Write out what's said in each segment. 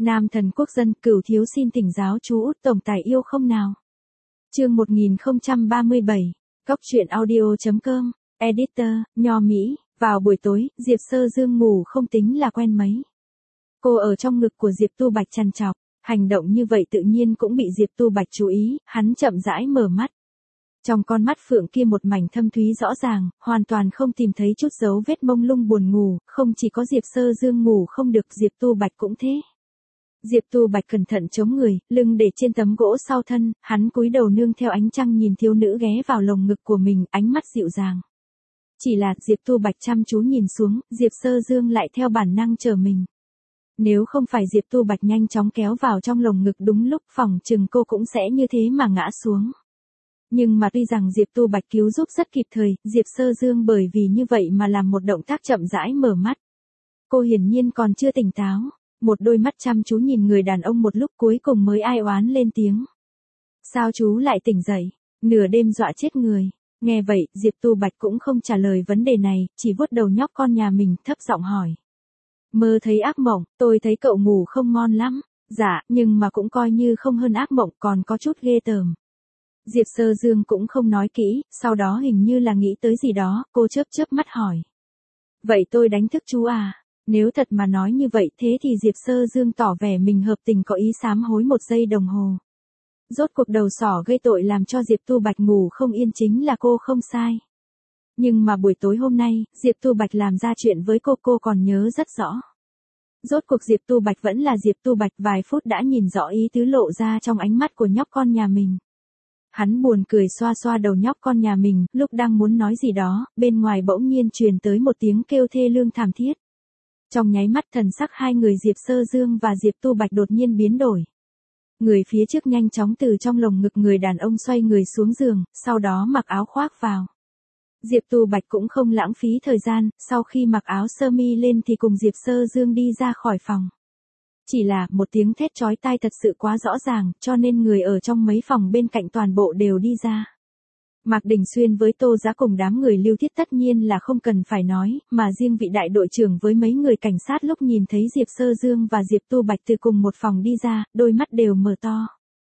Nam thần quốc dân, Cửu thiếu xin thỉnh giáo chú Út tổng tài yêu không nào. Chương 1037. Góc truyện audio.com. Editor, Nho Mỹ. Vào buổi tối, Diệp Sơ Dương ngủ không tính là quen mấy. Cô ở trong ngực của Diệp Tu Bạch trằn trọc, hành động như vậy tự nhiên cũng bị Diệp Tu Bạch chú ý, hắn chậm rãi mở mắt. Trong con mắt phượng kia một mảnh thâm thúy rõ ràng, hoàn toàn không tìm thấy chút dấu vết mông lung buồn ngủ, không chỉ có Diệp Sơ Dương ngủ không được, Diệp Tu Bạch cũng thế. Diệp Tu Bạch cẩn thận chống người, lưng để trên tấm gỗ sau thân, hắn cúi đầu nương theo ánh trăng nhìn thiếu nữ ghé vào lồng ngực của mình, ánh mắt dịu dàng. Chỉ là Diệp Tu Bạch chăm chú nhìn xuống, Diệp Sơ Dương lại theo bản năng chờ mình. Nếu không phải Diệp Tu Bạch nhanh chóng kéo vào trong lồng ngực đúng lúc, phỏng chừng cô cũng sẽ như thế mà ngã xuống. Nhưng mà tuy rằng Diệp Tu Bạch cứu giúp rất kịp thời, Diệp Sơ Dương bởi vì như vậy mà làm một động tác chậm rãi mở mắt. Cô hiển nhiên còn chưa tỉnh táo, một đôi mắt chăm chú nhìn người đàn ông một lúc cuối cùng mới ai oán lên tiếng. Sao chú lại tỉnh dậy, nửa đêm dọa chết người. Nghe vậy, Diệp Tu Bạch cũng không trả lời vấn đề này, chỉ vuốt đầu nhóc con nhà mình, thấp giọng hỏi. Mơ thấy ác mộng, tôi thấy cậu ngủ không ngon lắm. Dạ, nhưng mà cũng coi như không hơn ác mộng, còn có chút ghê tởm. Diệp Sơ Dương cũng không nói kỹ, sau đó hình như là nghĩ tới gì đó, cô chớp chớp mắt hỏi. Vậy tôi đánh thức chú à? Nếu thật mà nói như vậy thế thì Diệp Sơ Dương tỏ vẻ mình hợp tình có ý sám hối một giây đồng hồ. Rốt cuộc đầu sỏ gây tội làm cho Diệp Tu Bạch ngủ không yên chính là cô không sai. Nhưng mà buổi tối hôm nay, Diệp Tu Bạch làm ra chuyện với cô còn nhớ rất rõ. Rốt cuộc Diệp Tu Bạch vẫn là Diệp Tu Bạch, vài phút đã nhìn rõ ý tứ lộ ra trong ánh mắt của nhóc con nhà mình. Hắn buồn cười xoa xoa đầu nhóc con nhà mình, lúc đang muốn nói gì đó, bên ngoài bỗng nhiên truyền tới một tiếng kêu thê lương thảm thiết. Trong nháy mắt thần sắc hai người Diệp Sơ Dương và Diệp Tu Bạch đột nhiên biến đổi. Người phía trước nhanh chóng từ trong lồng ngực người đàn ông xoay người xuống giường, sau đó mặc áo khoác vào. Diệp Tu Bạch cũng không lãng phí thời gian, sau khi mặc áo sơ mi lên thì cùng Diệp Sơ Dương đi ra khỏi phòng. Chỉ là một tiếng thét chói tai thật sự quá rõ ràng, cho nên người ở trong mấy phòng bên cạnh toàn bộ đều đi ra. Mạc Đình Xuyên với Tô Giá cùng đám người Lưu Thiết tất nhiên là không cần phải nói, mà riêng vị đại đội trưởng với mấy người cảnh sát lúc nhìn thấy Diệp Sơ Dương và Diệp Tu Bạch từ cùng một phòng đi ra, đôi mắt đều mở to.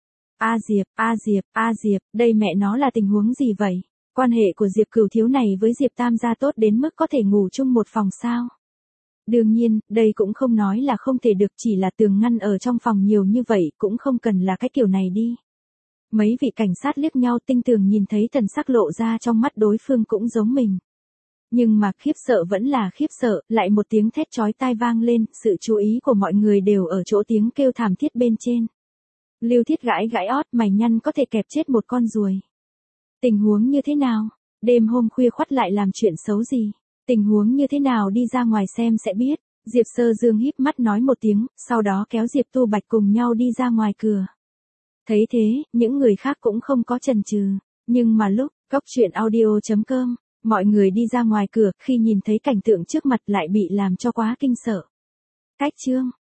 A Diệp, đây mẹ nó là tình huống gì vậy? Quan hệ của Diệp Cửu thiếu này với Diệp Tam gia tốt đến mức có thể ngủ chung một phòng sao? Đương nhiên, đây cũng không nói là không thể được, chỉ là tường ngăn ở trong phòng nhiều như vậy cũng không cần là cái kiểu này đi. Mấy vị cảnh sát liếc nhau tinh tường nhìn thấy thần sắc lộ ra trong mắt đối phương cũng giống mình. Nhưng mà khiếp sợ vẫn là khiếp sợ, lại một tiếng thét chói tai vang lên, sự chú ý của mọi người đều ở chỗ tiếng kêu thảm thiết bên trên. Lưu Thiết gãi ót, mày nhăn có thể kẹp chết một con ruồi. Tình huống như thế nào? Đêm hôm khuya khoắt lại làm chuyện xấu gì? Tình huống như thế nào đi ra ngoài xem sẽ biết. Diệp Sơ Dương híp mắt nói một tiếng, sau đó kéo Diệp Tu Bạch cùng nhau đi ra ngoài cửa. Thấy thế, những người khác cũng không có chần chừ. Nhưng mà lúc, góc truyện audio.com, mọi người đi ra ngoài cửa, khi nhìn thấy cảnh tượng trước mặt lại bị làm cho quá kinh sợ. Cách chương.